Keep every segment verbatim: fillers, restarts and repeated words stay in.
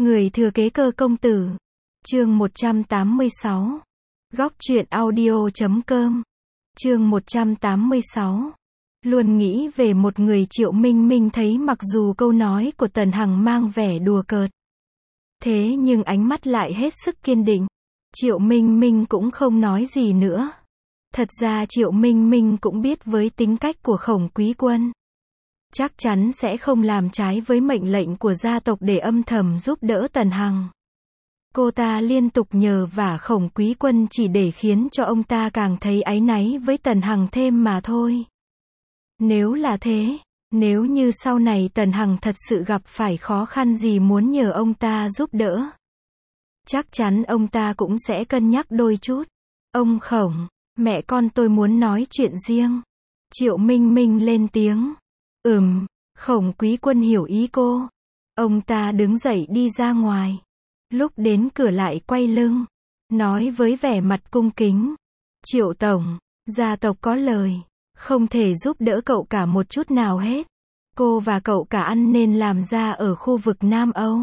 Người thừa kế Cơ công tử. Chương một trăm tám mươi sáu. Góc truyện audio chấm com. Chương một trăm tám mươi sáu. Luôn nghĩ về một người. Triệu Minh Minh thấy mặc dù câu nói của Tần Hằng mang vẻ đùa cợt, thế nhưng ánh mắt lại hết sức kiên định. Triệu Minh Minh cũng không nói gì nữa. Thật ra Triệu Minh Minh cũng biết với tính cách của Khổng Quý Quân, chắc chắn sẽ không làm trái với mệnh lệnh của gia tộc để âm thầm giúp đỡ Tần Hằng. Cô ta liên tục nhờ vả Khổng Quý Quân chỉ để khiến cho ông ta càng thấy áy náy với Tần Hằng thêm mà thôi. Nếu là thế, nếu như sau này Tần Hằng thật sự gặp phải khó khăn gì muốn nhờ ông ta giúp đỡ, chắc chắn ông ta cũng sẽ cân nhắc đôi chút. Ông Khổng, mẹ con tôi muốn nói chuyện riêng. Triệu Minh Minh lên tiếng. Ừm, Khổng Quý Quân hiểu ý cô. Ông ta đứng dậy đi ra ngoài. Lúc đến cửa lại quay lưng, nói với vẻ mặt cung kính. Triệu Tổng, gia tộc có lời, không thể giúp đỡ cậu cả một chút nào hết. Cô và cậu cả ăn nên làm ra ở khu vực Nam Âu.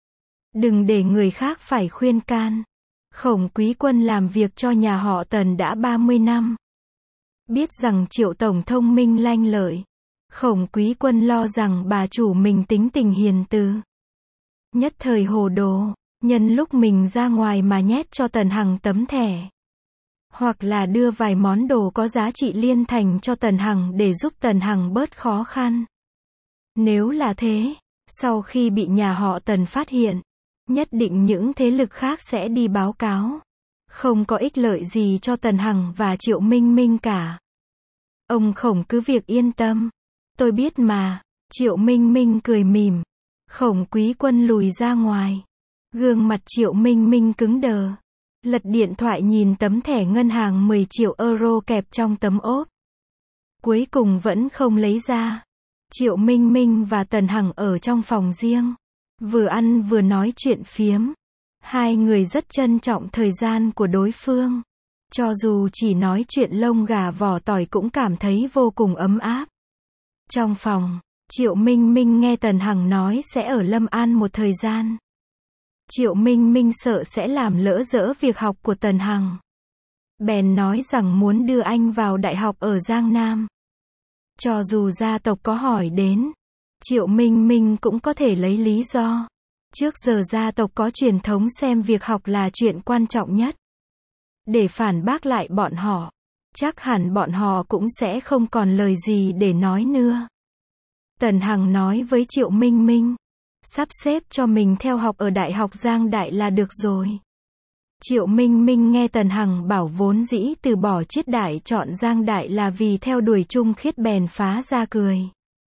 Đừng để người khác phải khuyên can. Khổng Quý Quân làm việc cho nhà họ Tần đã ba mươi năm. Biết rằng Triệu Tổng thông minh lanh lợi. Khổng Quý Quân lo rằng bà chủ mình tính tình hiền từ, nhất thời hồ đồ, nhân lúc mình ra ngoài mà nhét cho Tần Hằng tấm thẻ. Hoặc là đưa vài món đồ có giá trị liên thành cho Tần Hằng để giúp Tần Hằng bớt khó khăn. Nếu là thế, sau khi bị nhà họ Tần phát hiện, nhất định những thế lực khác sẽ đi báo cáo. Không có ích lợi gì cho Tần Hằng và Triệu Minh Minh cả. Ông Khổng cứ việc yên tâm. Tôi biết mà. Triệu Minh Minh cười mỉm. Khổng Quý Quân lùi ra ngoài. Gương mặt Triệu Minh Minh cứng đờ. Lật điện thoại nhìn tấm thẻ ngân hàng mười triệu euro kẹp trong tấm ốp. Cuối cùng vẫn không lấy ra. Triệu Minh Minh và Tần Hằng ở trong phòng riêng. Vừa ăn vừa nói chuyện phiếm. Hai người rất trân trọng thời gian của đối phương. Cho dù chỉ nói chuyện lông gà vỏ tỏi cũng cảm thấy vô cùng ấm áp. Trong phòng, Triệu Minh Minh nghe Tần Hằng nói sẽ ở Lâm An một thời gian. Triệu Minh Minh sợ sẽ làm lỡ dỡ việc học của Tần Hằng. Bèn nói rằng muốn đưa anh vào đại học ở Giang Nam. Cho dù gia tộc có hỏi đến, Triệu Minh Minh cũng có thể lấy lý do. Trước giờ gia tộc có truyền thống xem việc học là chuyện quan trọng nhất. Để phản bác lại bọn họ, chắc hẳn bọn họ cũng sẽ không còn lời gì để nói nữa. Tần Hằng nói với Triệu Minh Minh, sắp xếp cho mình theo học ở Đại học Giang Đại là được rồi. Triệu Minh Minh nghe Tần Hằng bảo vốn dĩ từ bỏ Chiết Đại chọn Giang Đại là vì theo đuổi Trung Khiết bèn phá ra cười.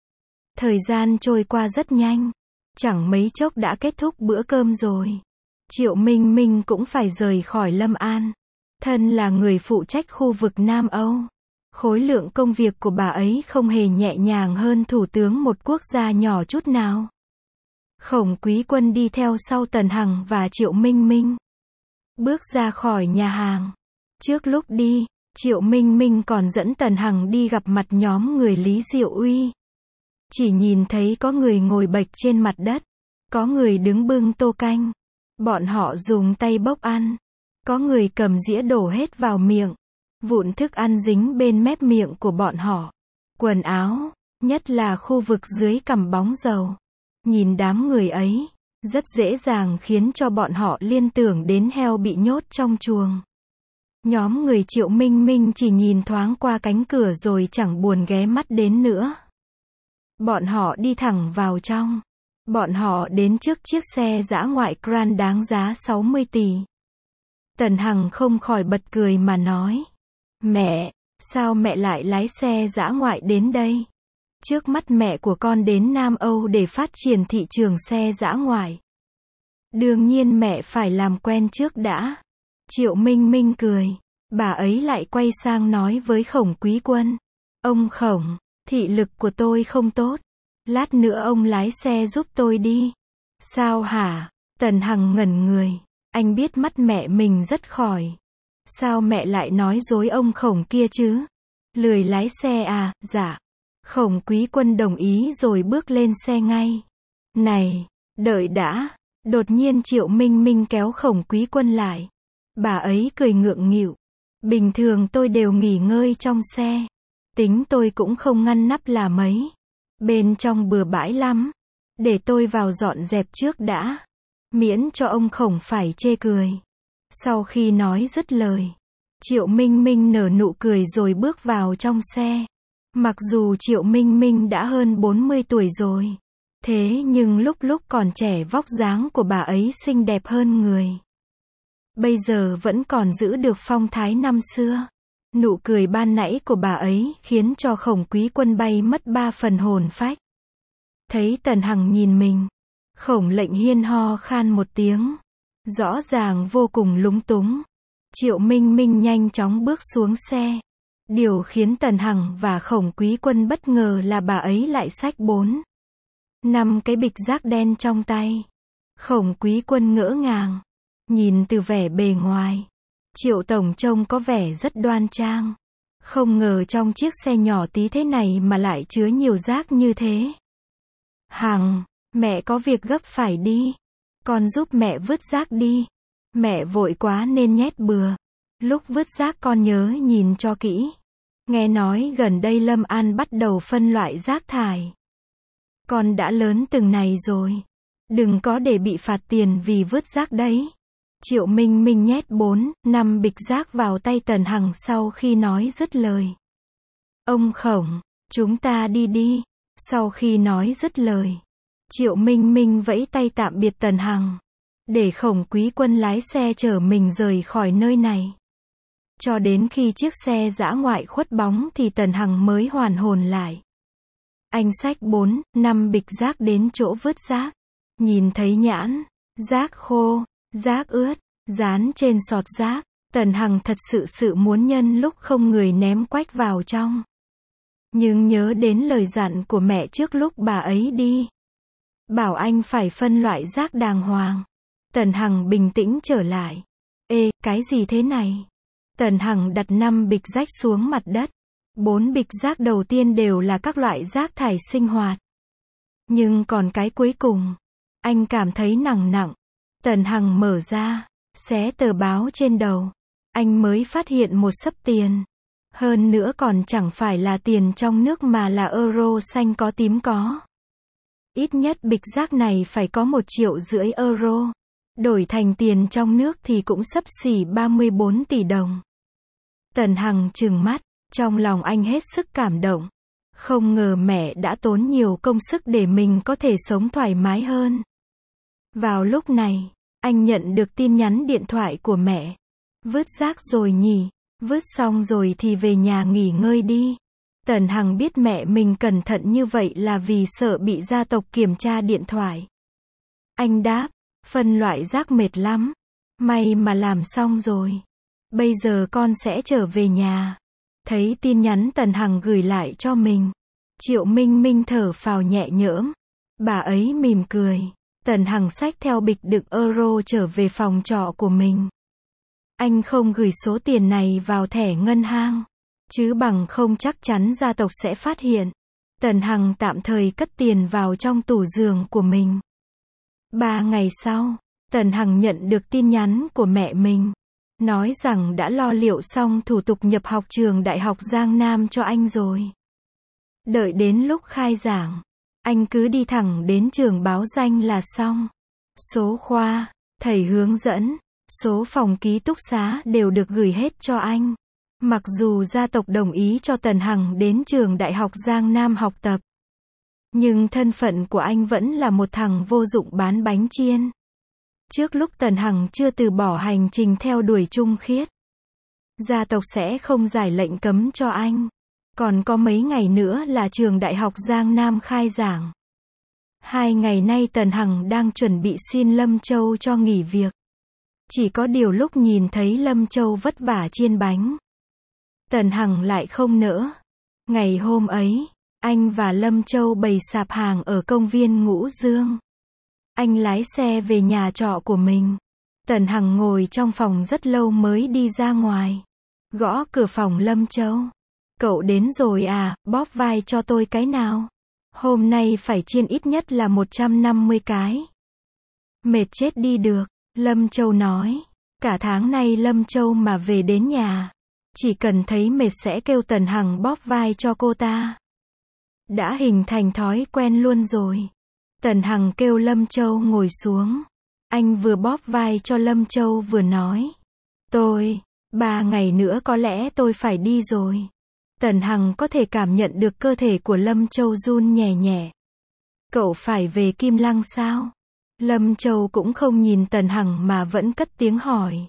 Thời gian trôi qua rất nhanh, chẳng mấy chốc đã kết thúc bữa cơm rồi. Triệu Minh Minh cũng phải rời khỏi Lâm An. Thân là người phụ trách khu vực Nam Âu, khối lượng công việc của bà ấy không hề nhẹ nhàng hơn thủ tướng một quốc gia nhỏ chút nào. Khổng Quý Quân đi theo sau Tần Hằng và Triệu Minh Minh, bước ra khỏi nhà hàng. Trước lúc đi, Triệu Minh Minh còn dẫn Tần Hằng đi gặp mặt nhóm người Lý Diệu Uy. Chỉ nhìn thấy có người ngồi bệch trên mặt đất, có người đứng bưng tô canh, bọn họ dùng tay bốc ăn, có người cầm dĩa đổ hết vào miệng, vụn thức ăn dính bên mép miệng của bọn họ. Quần áo, nhất là khu vực dưới cằm bóng dầu. Nhìn đám người ấy, rất dễ dàng khiến cho bọn họ liên tưởng đến heo bị nhốt trong chuồng. Nhóm người Triệu Minh Minh chỉ nhìn thoáng qua cánh cửa rồi chẳng buồn ghé mắt đến nữa. Bọn họ đi thẳng vào trong. Bọn họ đến trước chiếc xe dã ngoại Grand đáng giá sáu mươi tỷ. Tần Hằng không khỏi bật cười mà nói. Mẹ, sao mẹ lại lái xe dã ngoại đến đây? Trước mắt mẹ của con đến Nam Âu để phát triển thị trường xe dã ngoại. Đương nhiên mẹ phải làm quen trước đã. Triệu Minh Minh cười. Bà ấy lại quay sang nói với Khổng Quý Quân. Ông Khổng, thị lực của tôi không tốt. Lát nữa ông lái xe giúp tôi đi. Sao hả? Tần Hằng ngẩn người. Anh biết mắt mẹ mình rất khỏi. Sao mẹ lại nói dối ông Khổng kia chứ? Lười lái xe à? Dạ. Khổng Quý Quân đồng ý rồi bước lên xe ngay. Này, đợi đã. Đột nhiên Triệu Minh Minh kéo Khổng Quý Quân lại. Bà ấy cười ngượng nghịu. Bình thường tôi đều nghỉ ngơi trong xe. Tính tôi cũng không ngăn nắp là mấy. Bên trong bừa bãi lắm. Để tôi vào dọn dẹp trước đã. Miễn cho ông Khổng phải chê cười. Sau khi nói dứt lời, Triệu Minh Minh nở nụ cười rồi bước vào trong xe. Mặc dù Triệu Minh Minh đã hơn bốn mươi tuổi rồi. Thế nhưng lúc lúc còn trẻ vóc dáng của bà ấy xinh đẹp hơn người. Bây giờ vẫn còn giữ được phong thái năm xưa. Nụ cười ban nãy của bà ấy khiến cho Khổng Quý Quân bay mất ba phần hồn phách. Thấy Tần Hằng nhìn mình, Khổng Lệnh Hiên ho khan một tiếng. Rõ ràng vô cùng lúng túng. Triệu Minh Minh nhanh chóng bước xuống xe. Điều khiến Tần Hằng và Khổng Quý Quân bất ngờ là bà ấy lại xách bốn, năm cái bịch rác đen trong tay. Khổng Quý Quân ngỡ ngàng. Nhìn từ vẻ bề ngoài, Triệu Tổng trông có vẻ rất đoan trang. Không ngờ trong chiếc xe nhỏ tí thế này mà lại chứa nhiều rác như thế. Hằng, mẹ có việc gấp phải đi. Con giúp mẹ vứt rác đi. Mẹ vội quá nên nhét bừa. Lúc vứt rác con nhớ nhìn cho kỹ. Nghe nói gần đây Lâm An bắt đầu phân loại rác thải. Con đã lớn từng này rồi. Đừng có để bị phạt tiền vì vứt rác đấy. Triệu Minh Minh nhét bốn, năm bịch rác vào tay Tần Hằng sau khi nói dứt lời. Ông Khổng, chúng ta đi đi. Sau khi nói dứt lời, Triệu Minh Minh vẫy tay tạm biệt Tần Hằng. Để Khổng Quý Quân lái xe chở mình rời khỏi nơi này. Cho đến khi chiếc xe dã ngoại khuất bóng thì Tần Hằng mới hoàn hồn lại. Anh xách bốn, năm bịch rác đến chỗ vứt rác. Nhìn thấy nhãn, rác khô, rác ướt, dán trên sọt rác. Tần Hằng thật sự sự muốn nhân lúc không người ném quách vào trong. Nhưng nhớ đến lời dặn của mẹ trước lúc bà ấy đi. Bảo anh phải phân loại rác đàng hoàng. Tần Hằng bình tĩnh trở lại. Ê, cái gì thế này? Tần Hằng đặt năm bịch rác xuống mặt đất. Bốn bịch rác đầu tiên đều là các loại rác thải sinh hoạt. Nhưng còn cái cuối cùng, anh cảm thấy nặng nặng. Tần Hằng mở ra, xé tờ báo trên đầu. Anh mới phát hiện một xấp tiền. Hơn nữa còn chẳng phải là tiền trong nước mà là euro xanh có tím có. Ít nhất bịch rác này phải có một triệu rưỡi euro. Đổi thành tiền trong nước thì cũng xấp xỉ ba mươi bốn tỷ đồng. Tần Hằng trừng mắt, trong lòng anh hết sức cảm động. Không ngờ mẹ đã tốn nhiều công sức để mình có thể sống thoải mái hơn. Vào lúc này, anh nhận được tin nhắn điện thoại của mẹ. Vứt rác rồi nhỉ? Vứt xong rồi thì về nhà nghỉ ngơi đi. Tần Hằng biết mẹ mình cẩn thận như vậy là vì sợ bị gia tộc kiểm tra điện thoại. Anh đáp, phân loại rác mệt lắm. May mà làm xong rồi. Bây giờ con sẽ trở về nhà. Thấy tin nhắn Tần Hằng gửi lại cho mình. Triệu Minh Minh thở phào nhẹ nhõm. Bà ấy mỉm cười. Tần Hằng xách theo bịch đựng euro trở về phòng trọ của mình. Anh không gửi số tiền này vào thẻ ngân hàng. Chứ bằng không chắc chắn gia tộc sẽ phát hiện. Tần Hằng tạm thời cất tiền vào trong tủ giường của mình. Ba ngày sau, Tần Hằng nhận được tin nhắn của mẹ mình. Nói rằng đã lo liệu xong thủ tục nhập học trường Đại học Giang Nam cho anh rồi. Đợi đến lúc khai giảng, anh cứ đi thẳng đến trường báo danh là xong. Số khoa, thầy hướng dẫn, số phòng ký túc xá đều được gửi hết cho anh. Mặc dù gia tộc đồng ý cho Tần Hằng đến trường Đại học Giang Nam học tập. Nhưng thân phận của anh vẫn là một thằng vô dụng bán bánh chiên. Trước lúc Tần Hằng chưa từ bỏ hành trình theo đuổi Trung Khiết, gia tộc sẽ không giải lệnh cấm cho anh. Còn có mấy ngày nữa là trường Đại học Giang Nam khai giảng. Hai ngày nay Tần Hằng đang chuẩn bị xin Lâm Châu cho nghỉ việc. Chỉ có điều lúc nhìn thấy Lâm Châu vất vả chiên bánh, Tần Hằng lại không nỡ. Ngày hôm ấy, anh và Lâm Châu bày sạp hàng ở công viên Ngũ Dương. Anh lái xe về nhà trọ của mình. Tần Hằng ngồi trong phòng rất lâu mới đi ra ngoài. Gõ cửa phòng Lâm Châu. Cậu đến rồi à, bóp vai cho tôi cái nào. Hôm nay phải chiên ít nhất là một trăm năm mươi cái. Mệt chết đi được, Lâm Châu nói. Cả tháng nay Lâm Châu mà về đến nhà, chỉ cần thấy mệt sẽ kêu Tần Hằng bóp vai cho cô ta. Đã hình thành thói quen luôn rồi. Tần Hằng kêu Lâm Châu ngồi xuống. Anh vừa bóp vai cho Lâm Châu vừa nói. Tôi, ba ngày nữa có lẽ tôi phải đi rồi. Tần Hằng có thể cảm nhận được cơ thể của Lâm Châu run nhẹ nhẹ. Cậu phải về Kim Lăng sao? Lâm Châu cũng không nhìn Tần Hằng mà vẫn cất tiếng hỏi.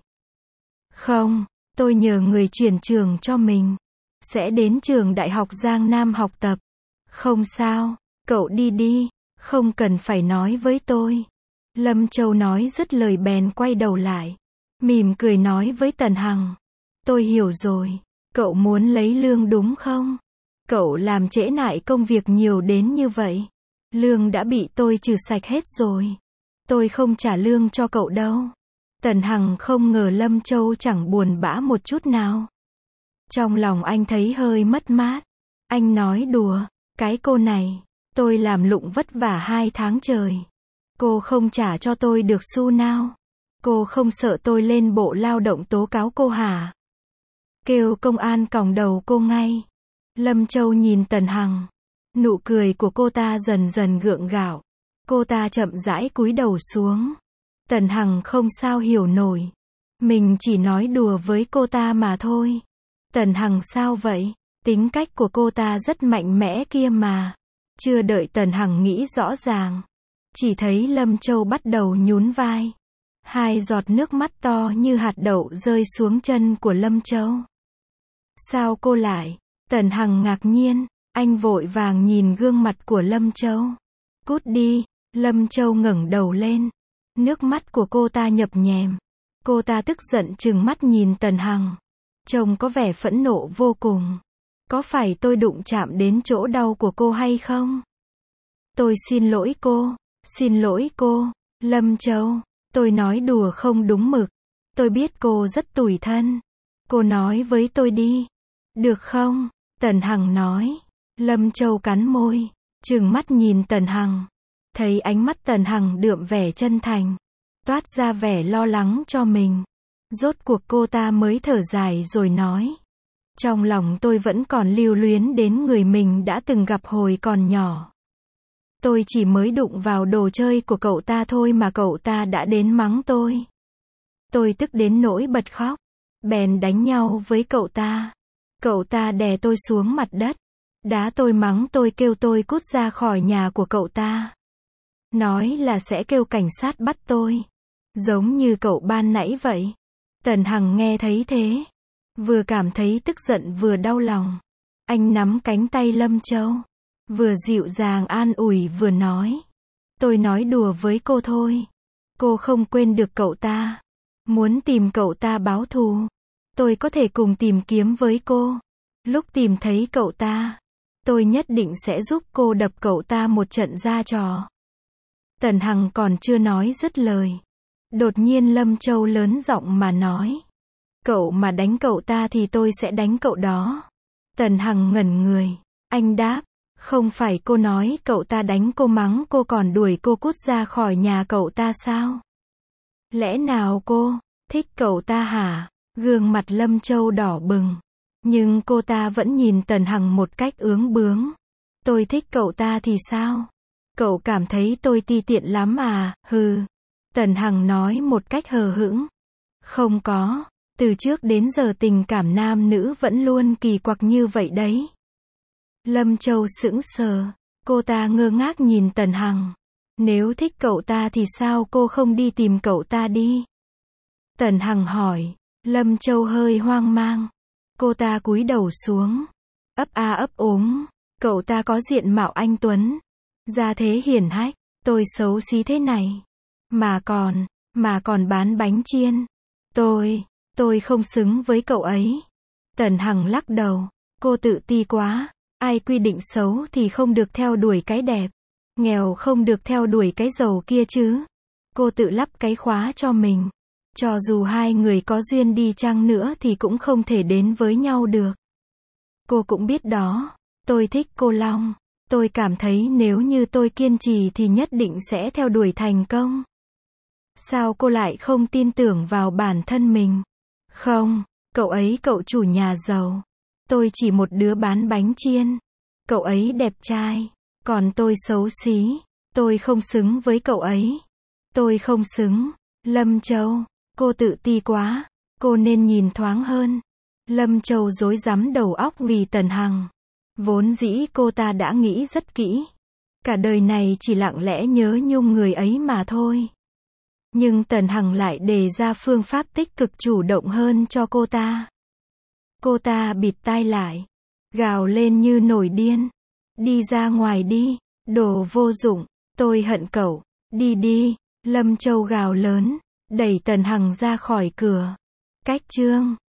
Không, tôi nhờ người chuyển trường cho mình. Sẽ đến trường Đại học Giang Nam học tập. Không sao, cậu đi đi, không cần phải nói với tôi. Lâm Châu nói dứt lời bèn quay đầu lại. Mỉm cười nói với Tần Hằng. Tôi hiểu rồi, cậu muốn lấy lương đúng không? Cậu làm trễ nải công việc nhiều đến như vậy. Lương đã bị tôi trừ sạch hết rồi. Tôi không trả lương cho cậu đâu. Tần Hằng không ngờ Lâm Châu chẳng buồn bã một chút nào. Trong lòng anh thấy hơi mất mát. Anh nói đùa, cái cô này, tôi làm lụng vất vả hai tháng trời. Cô không trả cho tôi được xu nào. Cô không sợ tôi lên Bộ Lao động tố cáo cô hả? Kêu công an còng đầu cô ngay. Lâm Châu nhìn Tần Hằng. Nụ cười của cô ta dần dần gượng gạo. Cô ta chậm rãi cúi đầu xuống. Tần Hằng không sao hiểu nổi. Mình chỉ nói đùa với cô ta mà thôi. Tần Hằng sao vậy? Tính cách của cô ta rất mạnh mẽ kia mà. Chưa đợi Tần Hằng nghĩ rõ ràng. Chỉ thấy Lâm Châu bắt đầu nhún vai. Hai giọt nước mắt to như hạt đậu rơi xuống chân của Lâm Châu. Sao cô lại? Tần Hằng ngạc nhiên. Anh vội vàng nhìn gương mặt của Lâm Châu. Cút đi. Lâm Châu ngẩng đầu lên. Nước mắt của cô ta nhập nhèm. Cô ta tức giận trừng mắt nhìn Tần Hằng. Trông có vẻ phẫn nộ vô cùng. Có phải tôi đụng chạm đến chỗ đau của cô hay không? Tôi xin lỗi cô. Xin lỗi cô. Lâm Châu. Tôi nói đùa không đúng mực. Tôi biết cô rất tủi thân. Cô nói với tôi đi. Được không? Tần Hằng nói. Lâm Châu cắn môi. Trừng mắt nhìn Tần Hằng. Thấy ánh mắt Tần Hằng đượm vẻ chân thành. Toát ra vẻ lo lắng cho mình. Rốt cuộc cô ta mới thở dài rồi nói. Trong lòng tôi vẫn còn lưu luyến đến người mình đã từng gặp hồi còn nhỏ. Tôi chỉ mới đụng vào đồ chơi của cậu ta thôi mà cậu ta đã đến mắng tôi. Tôi tức đến nỗi bật khóc. Bèn đánh nhau với cậu ta. Cậu ta đè tôi xuống mặt đất. Đá tôi mắng tôi kêu tôi cút ra khỏi nhà của cậu ta. Nói là sẽ kêu cảnh sát bắt tôi. Giống như cậu ban nãy vậy. Tần Hằng nghe thấy thế. Vừa cảm thấy tức giận vừa đau lòng. Anh nắm cánh tay Lâm Châu. Vừa dịu dàng an ủi vừa nói. Tôi nói đùa với cô thôi. Cô không quên được cậu ta. Muốn tìm cậu ta báo thù. Tôi có thể cùng tìm kiếm với cô. Lúc tìm thấy cậu ta, tôi nhất định sẽ giúp cô đập cậu ta một trận ra trò. Tần Hằng còn chưa nói dứt lời. Đột nhiên Lâm Châu lớn giọng mà nói. Cậu mà đánh cậu ta thì tôi sẽ đánh cậu đó. Tần Hằng ngẩn người. Anh đáp. Không phải cô nói cậu ta đánh cô mắng cô còn đuổi cô cút ra khỏi nhà cậu ta sao? Lẽ nào cô thích cậu ta hả? Gương mặt Lâm Châu đỏ bừng. Nhưng cô ta vẫn nhìn Tần Hằng một cách ướng bướng. Tôi thích cậu ta thì sao? Cậu cảm thấy tôi ti tiện lắm à? Hừ. Tần Hằng nói một cách hờ hững. Không có. Từ trước đến giờ tình cảm nam nữ vẫn luôn kỳ quặc như vậy đấy. Lâm Châu sững sờ. Cô ta ngơ ngác nhìn Tần Hằng. Nếu thích cậu ta thì sao cô không đi tìm cậu ta đi? Tần Hằng hỏi. Lâm Châu hơi hoang mang. Cô ta cúi đầu xuống. Ấp a ấp úng. Cậu ta có diện mạo anh tuấn. Gia thế hiển hách. Tôi xấu xí thế này. Mà còn, mà còn bán bánh chiên. Tôi, tôi không xứng với cậu ấy. Tần Hằng lắc đầu. Cô tự ti quá. Ai quy định xấu thì không được theo đuổi cái đẹp. Nghèo không được theo đuổi cái giàu kia chứ. Cô tự lắp cái khóa cho mình. Cho dù hai người có duyên đi chăng nữa thì cũng không thể đến với nhau được. Cô cũng biết đó. Tôi thích cô Long. Tôi cảm thấy nếu như tôi kiên trì thì nhất định sẽ theo đuổi thành công. Sao cô lại không tin tưởng vào bản thân mình? Không, cậu ấy cậu chủ nhà giàu. Tôi chỉ một đứa bán bánh chiên. Cậu ấy đẹp trai, còn tôi xấu xí. Tôi không xứng với cậu ấy. Tôi không xứng. Lâm Châu, cô tự ti quá. Cô nên nhìn thoáng hơn. Lâm Châu rối rắm đầu óc vì Tần Hằng. Vốn dĩ cô ta đã nghĩ rất kỹ. Cả đời này chỉ lặng lẽ nhớ nhung người ấy mà thôi. Nhưng Tần Hằng lại đề ra phương pháp tích cực chủ động hơn cho cô ta. Cô ta bịt tai lại, gào lên như nổi điên. Đi ra ngoài đi, đồ vô dụng, tôi hận cậu, đi đi. Lâm Châu gào lớn, đẩy Tần Hằng ra khỏi cửa. Cách chương